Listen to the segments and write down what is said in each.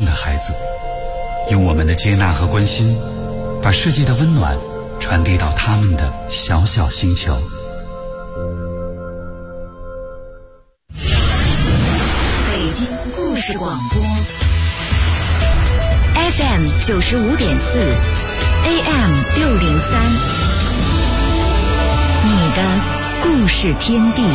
的孩子，用我们的接纳和关心，把世界的温暖传递到他们的小小星球。 北京故事广播 FM 95.4 AM 603，你的故事天地。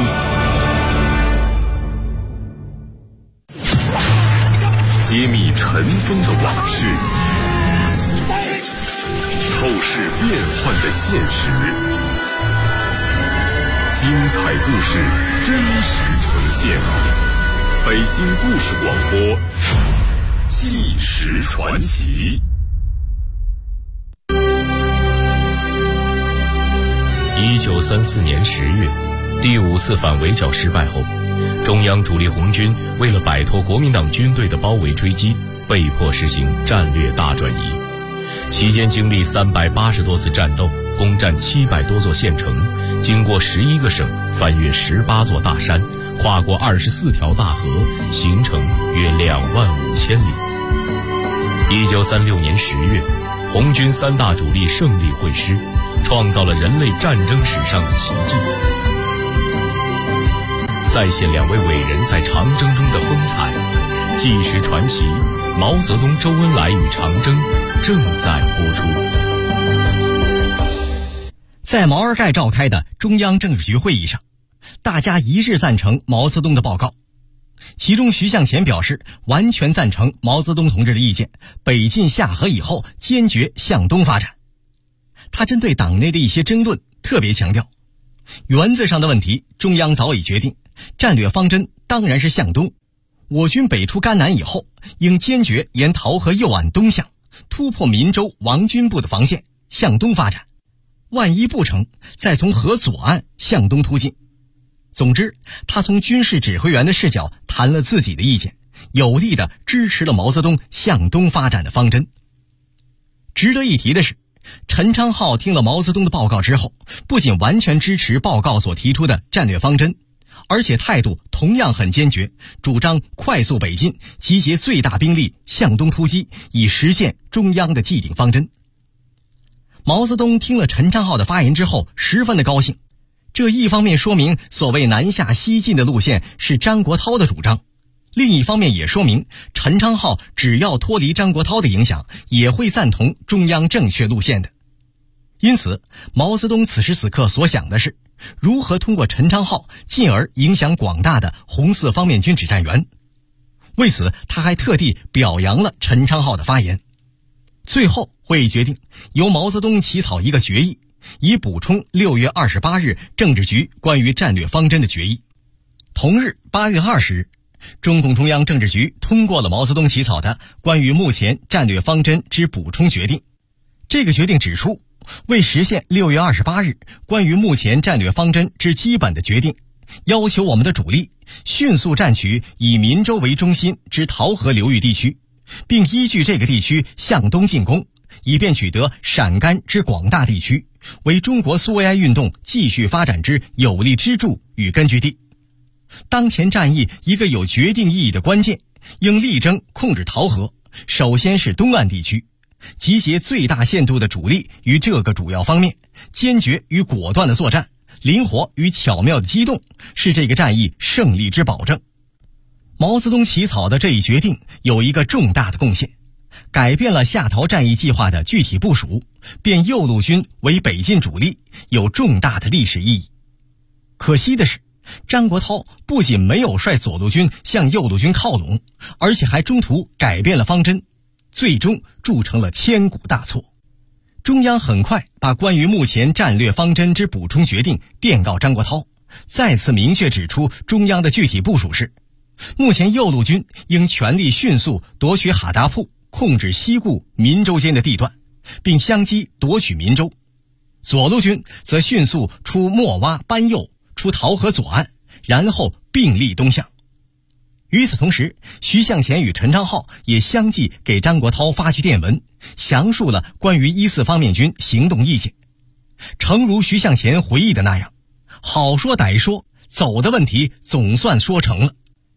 揭秘尘封的往事，透视变幻的现实，精彩故事真实呈现。北京故事广播，纪实传奇。 1934年10月，第5次反围剿失败后，中央主力红军为了摆脱国民党军队的包围追击，被迫实行战略大转移。期间经历380多次战斗，攻占700多座县城，经过11个省，翻越18座大山，跨过24条大河，行程约25000里。1936年10月，红军3大主力胜利会师，创造了人类战争史上的奇迹。再现2位伟人在长征中的风采，纪实传奇毛泽东、周恩来与长征正在播出。 在毛尔盖召开的中央政治局会议上，大家一致赞成毛泽东的报告，其中徐向前表示完全赞成毛泽东同志的意见，北进下河以后坚决向东发展。他针对党内的一些争论特别强调，原则上的问题中央早已决定，战略方针当然是向东。我军北出甘南以后，应坚决沿桃河右岸东向，突破闽州王军部的防线，向东发展。万一不成，再从河左岸向东突进。总之，他从军事指挥员的视角谈了自己的意见，有力地支持了毛泽东向东发展的方针。值得一提的是，陈昌浩听了毛泽东的报告之后，不仅完全支持报告所提出的战略方针，而且态度同样很坚决，主张快速北进，集结最大兵力向东突击，以实现中央的既定方针。毛泽东听了陈昌浩的发言之后，十分的高兴。这一方面说明所谓南下西进的路线是张国焘的主张，另一方面也说明陈昌浩只要脱离张国焘的影响，也会赞同中央正确路线的。因此，毛泽东此时此刻所想的是如何通过陈昌浩进而影响广大的红四方面军指战员。为此，他还特地表扬了陈昌浩的发言。最后，会议决定由毛泽东起草一个决议，以补充6月28日政治局关于战略方针的决议。同日8月20日，中共中央政治局通过了毛泽东起草的关于目前战略方针之补充决定。这个决定指出，为实现6月28日关于目前战略方针之基本的决定，要求我们的主力迅速占取以闽州为中心之桃河流域地区，并依据这个地区向东进攻，以便取得陕甘之广大地区，为中国苏维埃运动继续发展之有力支柱与根据地。当前战役一个有决定意义的关键，应力争控制桃河，首先是东岸地区，集结最大限度的主力于这个主要方面，坚决与果断的作战，灵活与巧妙的机动，是这个战役胜利之保证。毛泽东起草的这一决定有一个重大的贡献，改变了下桃战役计划的具体部署，变右路军为北进主力，有重大的历史意义。可惜的是，张国焘不仅没有率左路军向右路军靠拢，而且还中途改变了方针，最终铸成了千古大错。中央很快把关于目前战略方针之补充决定电告张国焘，再次明确指出中央的具体部署是：目前右路军应全力迅速夺取哈达铺，控制西固闽州间的地段，并相机夺取闽州；左路军则迅速出莫洼班右，出桃河左岸，然后并力东向。与此同时，徐向前与陈昌浩也相继给张国焘发去电文，详述了关于1、4方面军行动意见。诚如徐向前回忆的那样，好说歹说，走的问题总算说成了。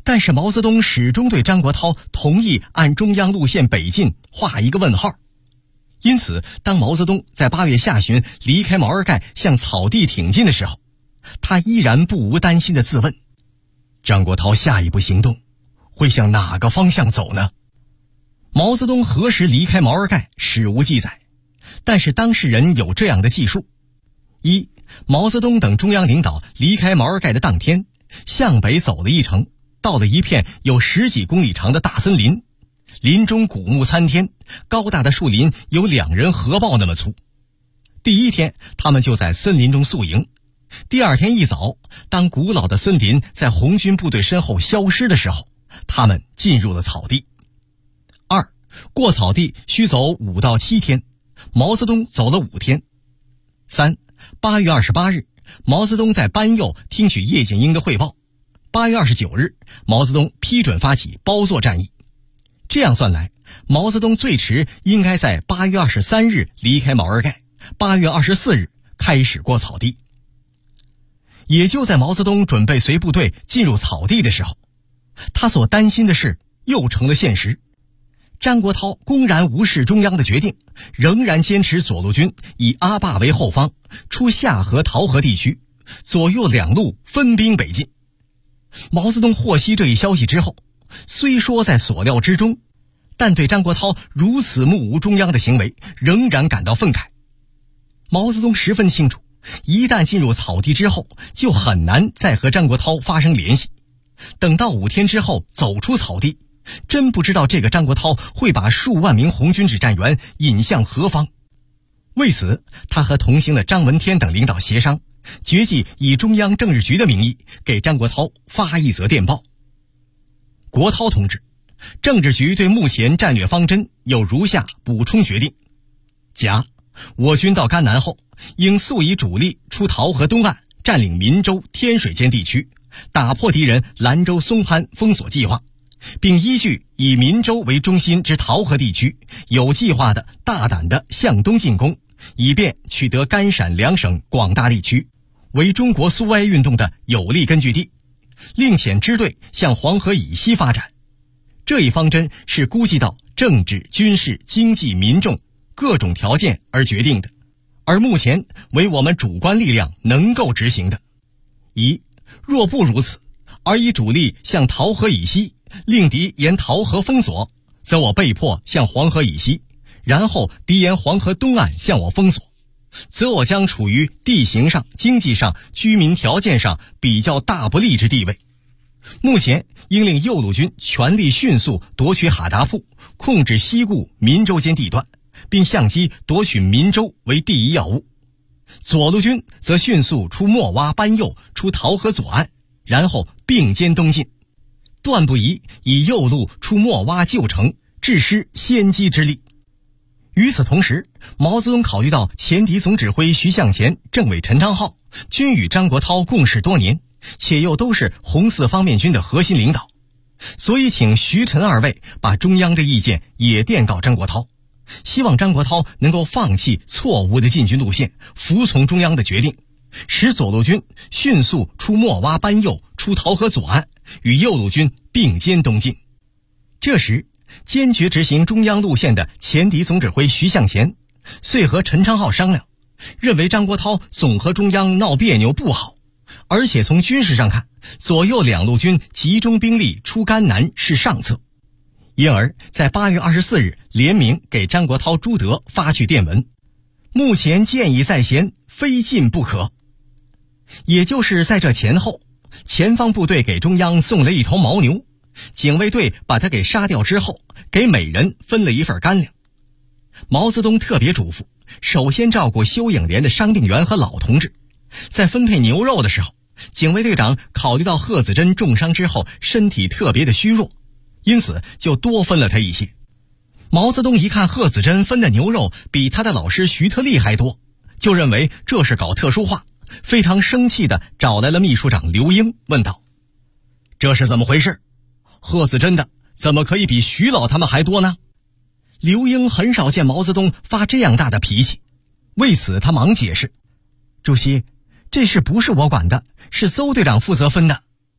但是毛泽东始终对张国焘同意按中央路线北进画一个问号。因此，当毛泽东在8月下旬离开毛尔盖向草地挺进的时候，他依然不无担心地自问：张国焘下一步行动会向哪个方向走呢？毛泽东何时离开毛尔盖史无记载，但是当事人有这样的记述：一，毛泽东等中央领导离开毛尔盖的当天，向北走了一程，到了一片有10几公里长的大森林，林中古木参天，高大的树林有2人合抱那么粗。第一天，他们就在森林中宿营。第二天一早，当古老的森林在红军部队身后消失的时候，他们进入了草地。二，过草地需走5到7天，毛泽东走了5天。三，8月28日，毛泽东在班右听取叶剑英的汇报。8月29日，毛泽东批准发起包座战役。这样算来，毛泽东最迟应该在8月23日离开毛尔盖，8月24日开始过草地。也就在毛泽东准备随部队进入草地的时候，他所担心的事又成了现实。张国焘公然无视中央的决定，仍然坚持左路军以阿坝为后方，出夏河、桃河地区，左右2路分兵北进。毛泽东获悉这一消息之后，虽说在所料之中，但对张国焘如此目无中央的行为仍然感到愤慨。毛泽东十分清楚，一旦进入草地之后，就很难再和张国焘发生联系。等到5天之后走出草地，真不知道这个张国焘会把数万名红军指战员引向何方。为此，他和同行的张闻天等领导协商，决计以中央政治局的名义给张国焘发一则电报。国焘同志，政治局对目前战略方针有如下补充决定：甲，我军到甘南后，应速以主力出桃河东岸，占领民州、天水间地区，打破敌人兰州、松潘封锁计划，并依据以民州为中心之桃河地区，有计划的大胆的向东进攻，以便取得甘陕2省广大地区，为中国苏维埃运动的有力根据地，另遣支队向黄河以西发展。这一方针是估计到政治、军事、经济、民众各种条件而决定的，而目前为我们主观力量能够执行的。一，若不如此，而以主力向桃河以西，令敌沿桃河封锁，则我被迫向黄河以西，然后敌沿黄河东岸向我封锁，则我将处于地形上、经济上、居民条件上比较大不利之地位。目前应令右路军全力迅速夺取哈达铺，控制西固、民州间地段，并相机夺取民州为第一要务。左路军则迅速出莫洼、班右，出桃河左岸，然后并肩东进，断不宜以右路出莫洼旧城，致失先机之力。与此同时，毛泽东考虑到前敌总指挥徐向前、政委陈昌浩均与张国焘共事多年，且又都是红四方面军的核心领导，所以请徐陈二位把中央的意见也电告张国焘，希望张国焘能够放弃错误的进军路线，服从中央的决定，使左路军迅速出莫洼、班右，出桃河左岸，与右路军并肩东进。这时，坚决执行中央路线的前敌总指挥徐向前遂和陈昌浩商量，认为张国焘总和中央闹别扭不好，而且从军事上看，左右2路军集中兵力出甘南是上策，因而在8月24日联名给张国焘、朱德发去电文，目前建议在前，非进不可。也就是在这前后，前方部队给中央送了一头牦牛，警卫队把他给杀掉之后，给每人分了一份干粮。毛泽东特别嘱咐，首先照顾休影连的伤病员和老同志。在分配牛肉的时候，警卫队长考虑到贺子珍重伤之后身体特别的虚弱，因此就多分了他一些。毛泽东一看贺子珍分的牛肉比他的老师徐特立还多，就认为这是搞特殊化，非常生气地找来了秘书长刘英，问道：这是怎么回事？贺子珍的怎么可以比徐老他们还多呢？刘英很少见毛泽东发这样大的脾气，为此他忙解释：主席，这事不是我管的，是邹队长负责分的。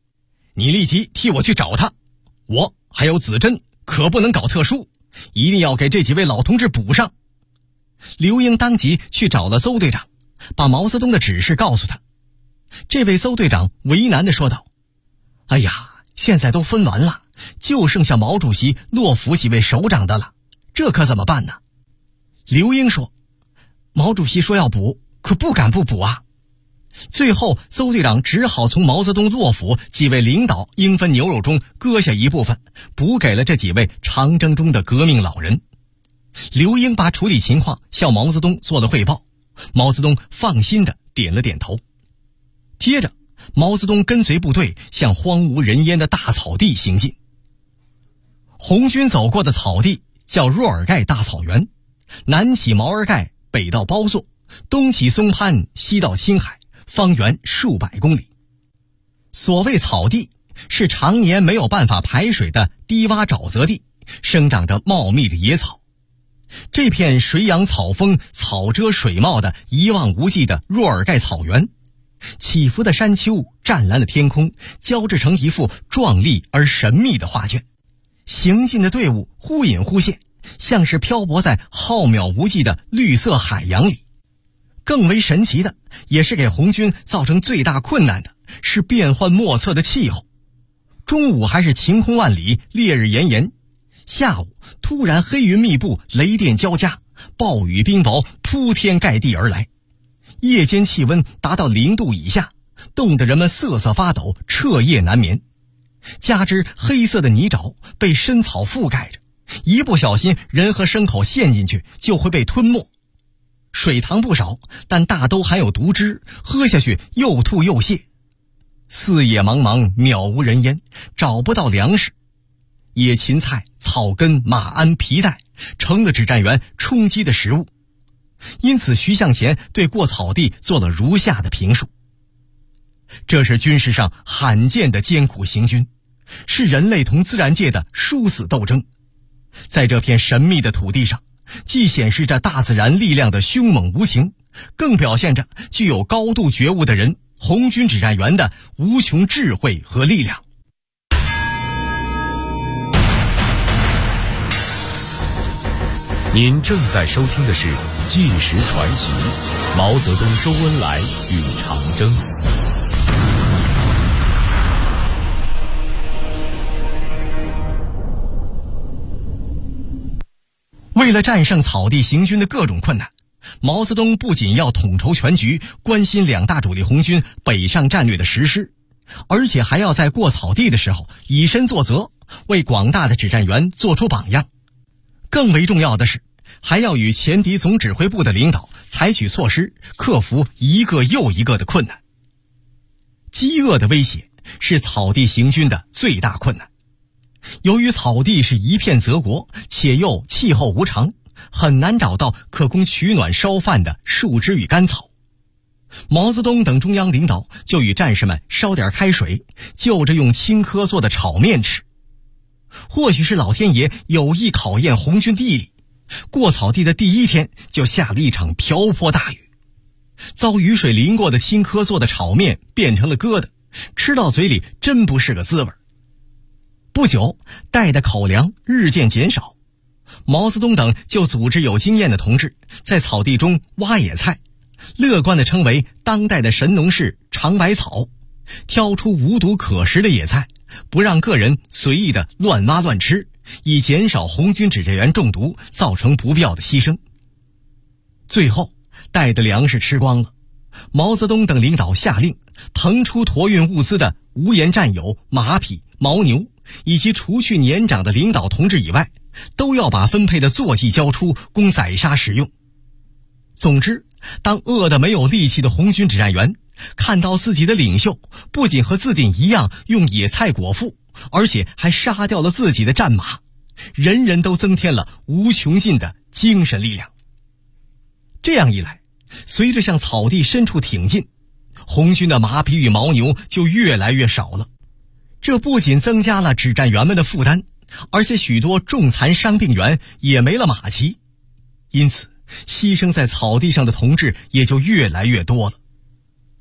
你立即替我去找他。我还有子珍，可不能搞特殊，一定要给这几位老同志补上。刘英当即去找了邹队长，把毛泽东的指示告诉他。这位邹队长为难地说道：哎呀，现在都分完了，就剩下毛主席、骆甫几位首长的了，这可怎么办呢？刘英说：毛主席说要补，可不敢不补啊。最后邹队长只好从毛泽东、骆甫几位领导应分牛肉中割下一部分，补给了这几位长征中的革命老人。刘英把处理情况向毛泽东做了汇报，毛泽东放心地点了点头。接着毛泽东跟随部队向荒无人烟的大草地行进。红军走过的草地叫若尔盖大草原，南起毛尔盖，北到包座，东起松潘，西到青海，方圆数百公里。所谓草地，是常年没有办法排水的低洼沼泽地，生长着茂密的野草。这片水养草丰、草遮水茂的一望无际的若尔盖草原，起伏的山丘、湛蓝的天空，交织成一幅壮丽而神秘的画卷。行进的队伍忽隐忽现，像是漂泊在浩渺无际的绿色海洋里。更为神奇的，也是给红军造成最大困难的，是变幻莫测的气候。中午还是晴空万里，烈日炎炎，下午突然黑云密布，雷电交加，暴雨冰雹铺天盖地而来。夜间气温达到0度以下，冻得人们瑟瑟发抖，彻夜难眠。加之黑色的泥沼被深草覆盖着，一不小心人和牲口陷进去就会被吞没。水塘不少，但大都含有毒汁，喝下去又吐又泻。四野茫茫，渺无人烟，找不到粮食。野芹菜、草根、马鞍、皮带成了指战员充饥的食物。因此徐向前对过草地做了如下的评述：这是军事上罕见的艰苦行军，是人类同自然界的殊死斗争。在这片神秘的土地上，既显示着大自然力量的凶猛无情，更表现着具有高度觉悟的人红军指战员的无穷智慧和力量。 您正在收听的是《纪实传奇》，毛泽东、周恩来与长征。 为了战胜草地行军的各种困难，毛泽东不仅要统筹全局，关心两大主力红军北上战略的实施，而且还要在过草地的时候以身作则，为广大的指战员做出榜样。更为重要的是，还要与前敌总指挥部的领导采取措施，克服一个又一个的困难。饥饿的威胁是草地行军的最大困难。由于草地是一片泽国，且又气候无常，很难找到可供取暖烧饭的树枝与干草。毛泽东等中央领导就与战士们烧点开水，就着用青稞做的炒面吃。或许是老天爷有意考验红军的毅力，过草地的第一天就下了一场瓢泼大雨。遭雨水淋过的青稞做的炒面变成了疙瘩，吃到嘴里真不是个滋味。不久，带的口粮日渐减少，毛泽东等就组织有经验的同志在草地中挖野菜，乐观地称为当代的神农氏尝百草，挑出无毒可食的野菜，不让个人随意的乱挖乱吃，以减少红军指战员中毒造成不必要的牺牲。最后带的粮食吃光了，毛泽东等领导下令腾出驮运物资的无颜战友、马匹、牦牛，以及除去年长的领导同志以外，都要把分配的坐骑交出，供宰杀使用。总之，当饿得没有力气的红军指战员看到自己的领袖不仅和自己一样用野菜果腹，而且还杀掉了自己的战马，人人都增添了无穷尽的精神力量。这样一来，随着向草地深处挺进，红军的马匹与牦牛就越来越少了。这不仅增加了指战员们的负担，而且许多重残伤病员也没了马骑，因此牺牲在草地上的同志也就越来越多了。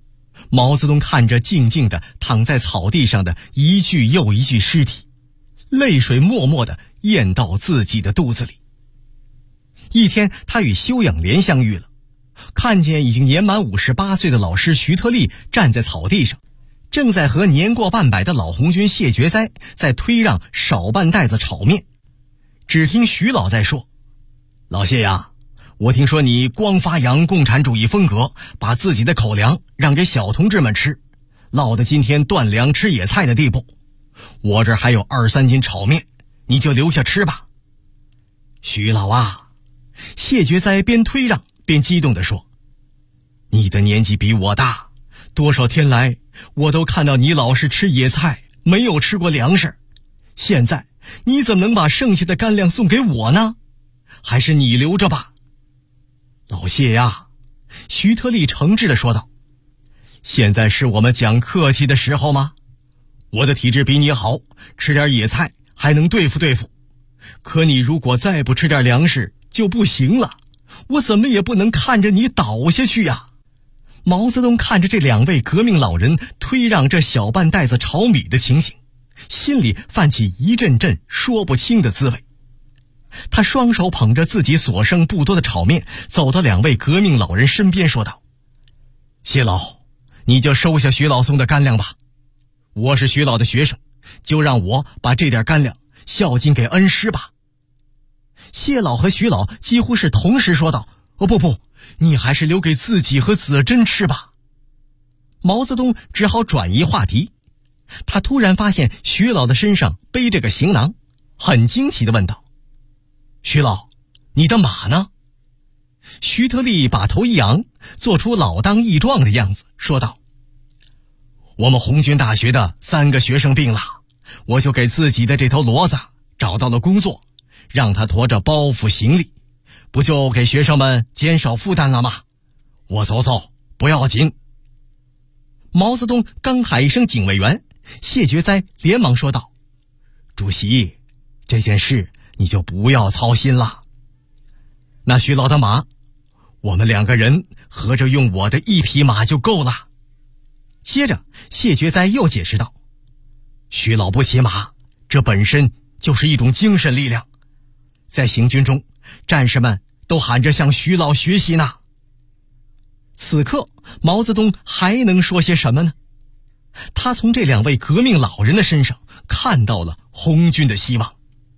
毛泽东看着静静地躺在草地上的一具又一具尸体，泪水默默地咽到自己的肚子里。一天，他与修养莲相遇了，看见已经年满58岁的老师徐特立站在草地上，正在和年过半百的老红军谢觉哉在推让少半袋子炒面。只听徐老在说：“老谢呀，我听说你光发扬共产主义风格，把自己的口粮让给小同志们吃，落得今天断粮吃野菜的地步。我这还有2、3斤炒面，你就留下吃吧。”徐老啊，谢觉哉边推让边激动地说：“你的年纪比我大，多少天来我都看到你老是吃野菜，没有吃过粮食。现在你怎么能把剩下的干粮送给我呢？还是你留着吧。”老谢呀，徐特立诚挚地说道：“现在是我们讲客气的时候吗？我的体质比你好，吃点野菜还能对付对付。可你如果再不吃点粮食就不行了，我怎么也不能看着你倒下去呀。”毛泽东看着这2位革命老人推让这小半袋子炒米的情形，心里泛起一阵阵说不清的滋味。他双手捧着自己所剩不多的炒面，走到2位革命老人身边说道：“谢老，你就收下徐老送的干粮吧。我是徐老的学生，就让我把这点干粮孝敬给恩师吧。”谢老和徐老几乎是同时说道：“哦不，你还是留给自己和子珍吃吧。”毛泽东只好转移话题。他突然发现徐老的身上背着个行囊，很惊奇地问道：“徐老，你的马呢？”徐特立把头一扬，做出老当益壮的样子，说道：“我们红军大学的3个学生病了，我就给自己的这头骡子找到了工作，让他驮着包袱行李，不就给学生们减少负担了吗？我走走，不要紧。”毛泽东刚喊一声警卫员，谢觉哉连忙说道：“主席，这件事你就不要操心了。那徐老的马，我们2个人合着用我的1匹马就够了。”接着谢觉哉又解释道：“徐老不骑马，这本身就是一种精神力量，在行军中，战士们都喊着向徐老学习呢。”此刻毛泽东还能说些什么呢？他从这2位革命老人的身上看到了红军的希望。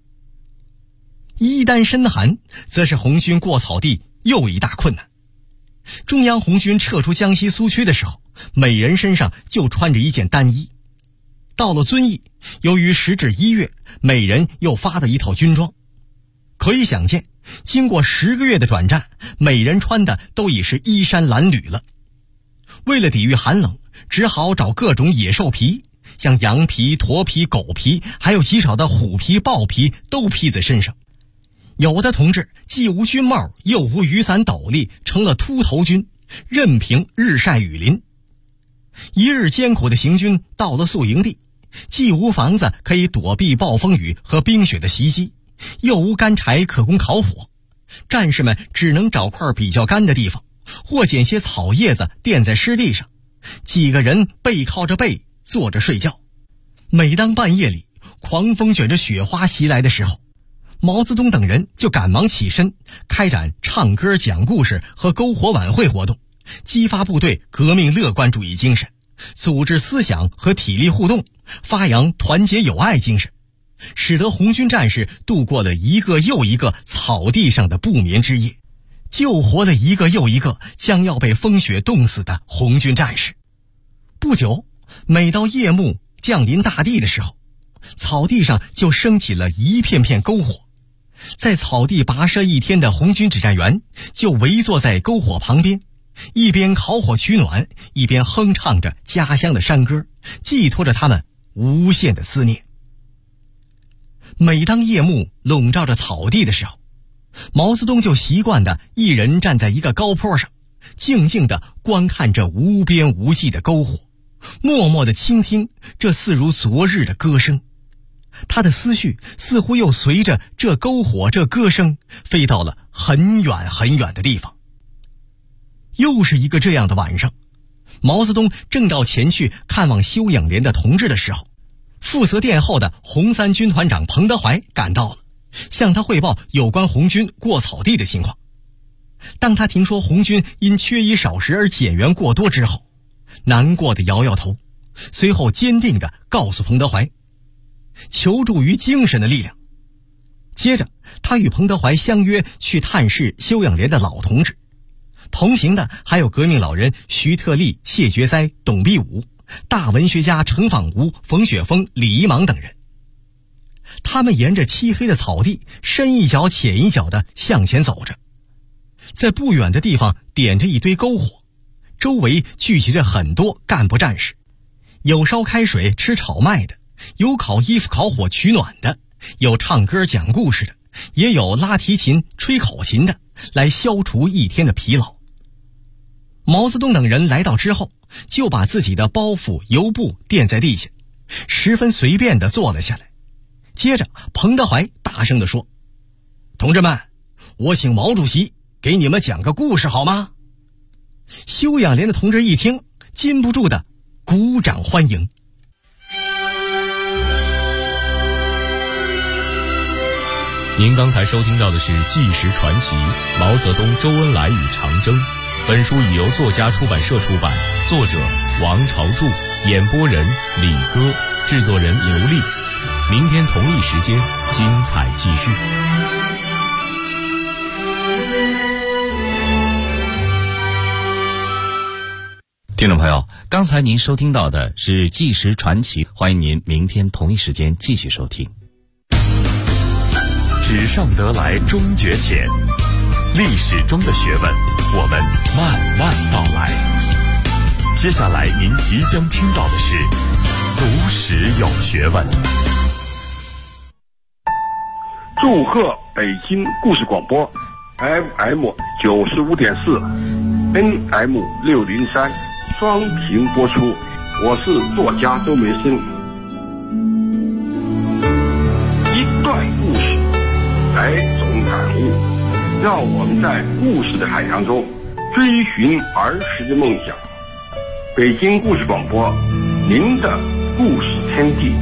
一旦深寒，则是红军过草地又一大困难。中央红军撤出江西苏区的时候，每人身上就穿着一件单衣。到了遵义，由于时至1月，每人又发了一套军装。可以想见，经过10个月的转战，每人穿的都已是衣衫褴褛了。为了抵御寒冷，只好找各种野兽皮，像羊皮、驼皮、狗皮，还有极少的虎皮、豹皮都披在身上。有的同志既无军帽，又无雨伞斗笠，成了秃头军，任凭日晒雨淋。一日艰苦的行军到了宿营地，既无房子可以躲避暴风雨和冰雪的袭击，又无干柴可供烤火，战士们只能找块比较干的地方，或捡些草叶子垫在湿地上，几个人背靠着背坐着睡觉。每当半夜里狂风卷着雪花袭来的时候，毛泽东等人就赶忙起身，开展唱歌、讲故事和篝火晚会活动，激发部队革命乐观主义精神，组织思想和体力互动，发扬团结友爱精神，使得红军战士度过了一个又一个草地上的不眠之夜，救活了一个又一个将要被风雪冻死的红军战士。不久，每到夜幕降临大地的时候，草地上就升起了一片片篝火。在草地跋涉一天的红军指战员就围坐在篝火旁边，一边烤火取暖，一边哼唱着家乡的山歌，寄托着他们无限的思念。每当夜幕笼罩着草地的时候，毛泽东就习惯地一人站在一个高坡上，静静地观看着无边无际的篝火，默默地倾听这似如昨日的歌声。他的思绪似乎又随着这篝火、这歌声飞到了很远很远的地方。又是一个这样的晚上， 毛泽东正到前去看望休养连的同志的时候，负责殿后的红三军团长彭德怀赶到了，向他汇报有关红军过草地的情况。当他听说红军因缺衣少食而减员过多之后，难过的摇摇头，随后坚定地告诉彭德怀，求助于精神的力量。接着他与彭德怀相约去探视休养连的老同志，同行的还有革命老人徐特立、谢觉哉、董必武，大文学家程仿吾、冯雪峰、李一芒等人。他们沿着漆黑的草地深一脚浅一脚地向前走着，在不远的地方点着一堆篝火，周围聚集着很多干部战士，有烧开水吃炒麦的，有烤衣服烤火取暖的，有唱歌讲故事的，也有拉提琴吹口琴的，来消除一天的疲劳。毛泽东等人来到之后，就把自己的包袱油布垫在地下，十分随便地坐了下来。接着彭德怀大声地说，同志们，我请毛主席给你们讲个故事好吗？休养连的同志一听，禁不住的鼓掌欢迎。 您刚才收听到的是《纪实传奇：毛泽东、周恩来与长征》。本书已由作家出版社出版，作者王朝柱，演播人李歌，制作人刘丽。明天同一时间，精彩继续。 听众朋友，刚才您收听到的是《纪实传奇》，欢迎您明天同一时间继续收听。 纸上得来终觉浅，历史中的学问，我们慢慢道来。接下来您即将听到的是读史有学问。 祝贺北京故事广播 FM 95.4 NM 603双屏播出，我是作家周梅生。一段故事，来种感悟，让我们在故事的海洋中追寻儿时的梦想。北京故事广播，您的故事天地。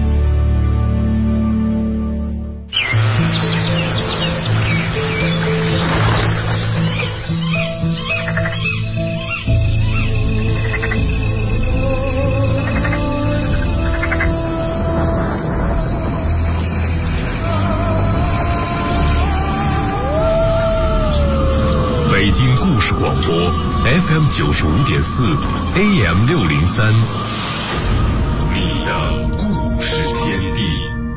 北京故事广播 FM 95.4 AM 603，你的故事天地。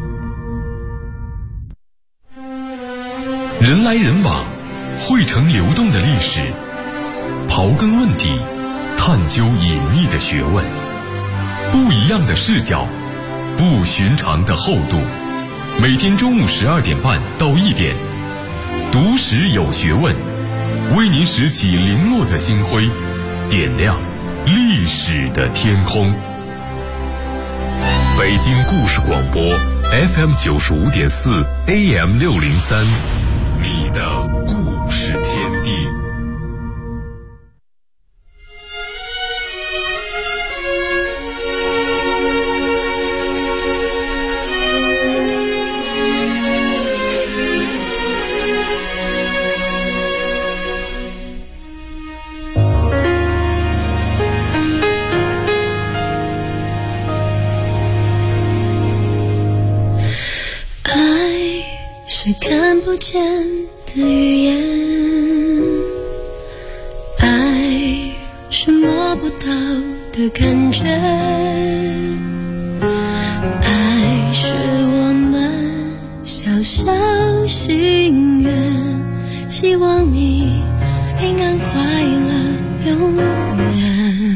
人来人往，汇成流动的历史，刨根问底，探究隐秘的学问，不一样的视角，不寻常的厚度。每天中午12点半到1点，读史有学问，为您拾起零落的星辉，点亮历史的天空。北京故事广播 FM 95.4 AM 603，你的故事天地。 是看不见的语言，爱是摸不到的感觉，爱是我们小小心愿，希望你平安快乐永远。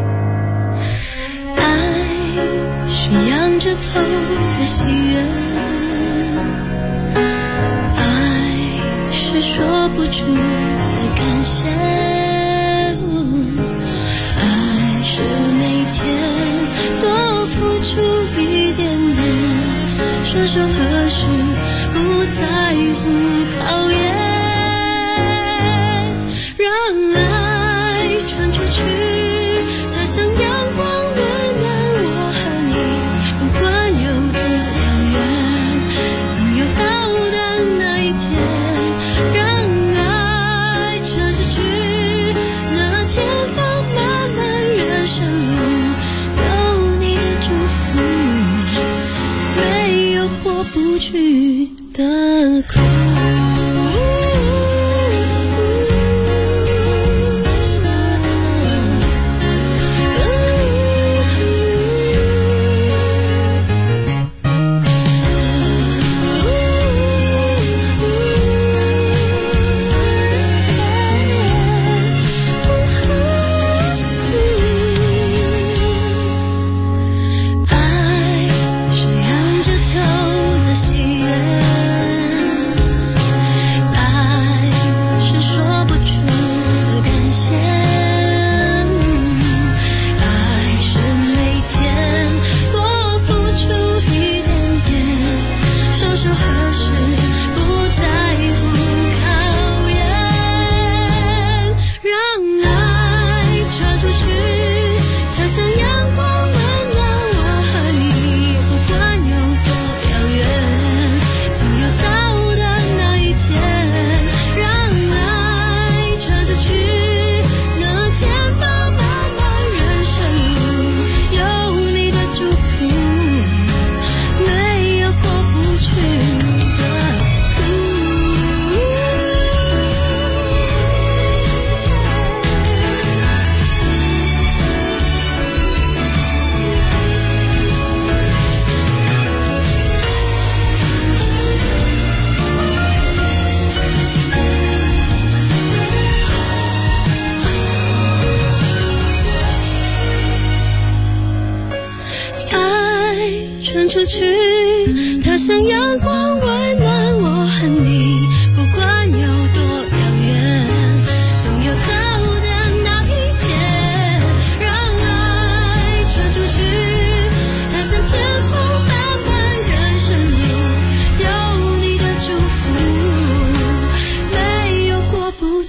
爱是仰着头的喜悦，说不出的感谢，爱是每天多付出一点点，说说何时不在乎考验，让爱传出去，它像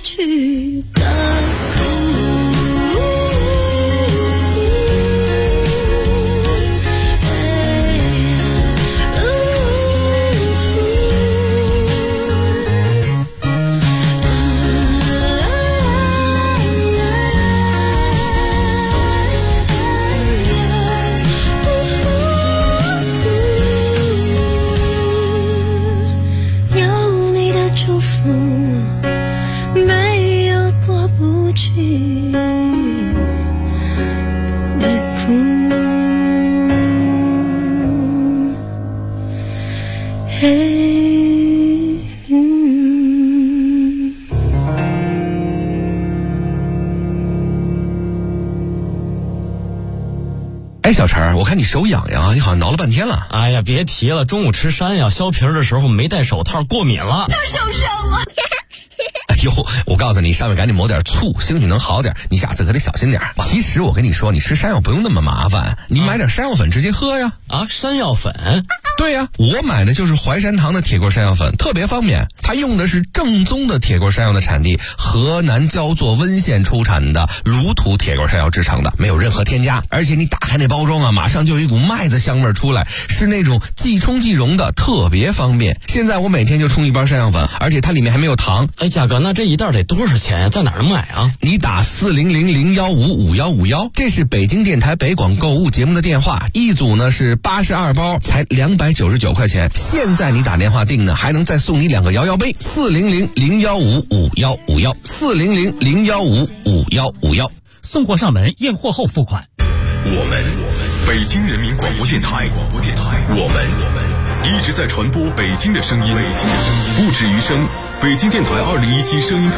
去的苦。 小陈，我看你手痒痒，你好像挠了半天了。 哎呀，别提了，中午吃山药削皮的时候没戴手套，过敏了。 他受伤了。 哎呦，我告诉你，上面赶紧抹点醋，兴许能好点。你下次可得小心点。其实我跟你说，你吃山药不用那么麻烦，你买点山药粉直接喝呀。 啊，山药粉？ 对呀，我买的就是淮山堂的铁棍山药粉，特别方便。它用的是正宗的铁棍山药的产地河南焦作温县出产的卤土铁棍山药制成的，没有任何添加。而且你打开那包装啊，马上就有一股麦子香味出来，是那种即冲即溶的，特别方便。现在我每天就冲一包山药粉，而且它里面还没有糖。 哎，价格那这一袋得多少钱呀？在哪儿买啊？ 你打400-015-5151，这是北京电台北广购物节目的电话，一组呢是82包，才299块钱。现在你打电话订呢，还能再送你2个摇摇杯。400-015-5151，400-015-5151， 送货上门，验货后付款。 我们北京人民广播电台，我们一直在传播北京的声音，不止于声。北京电台2017声音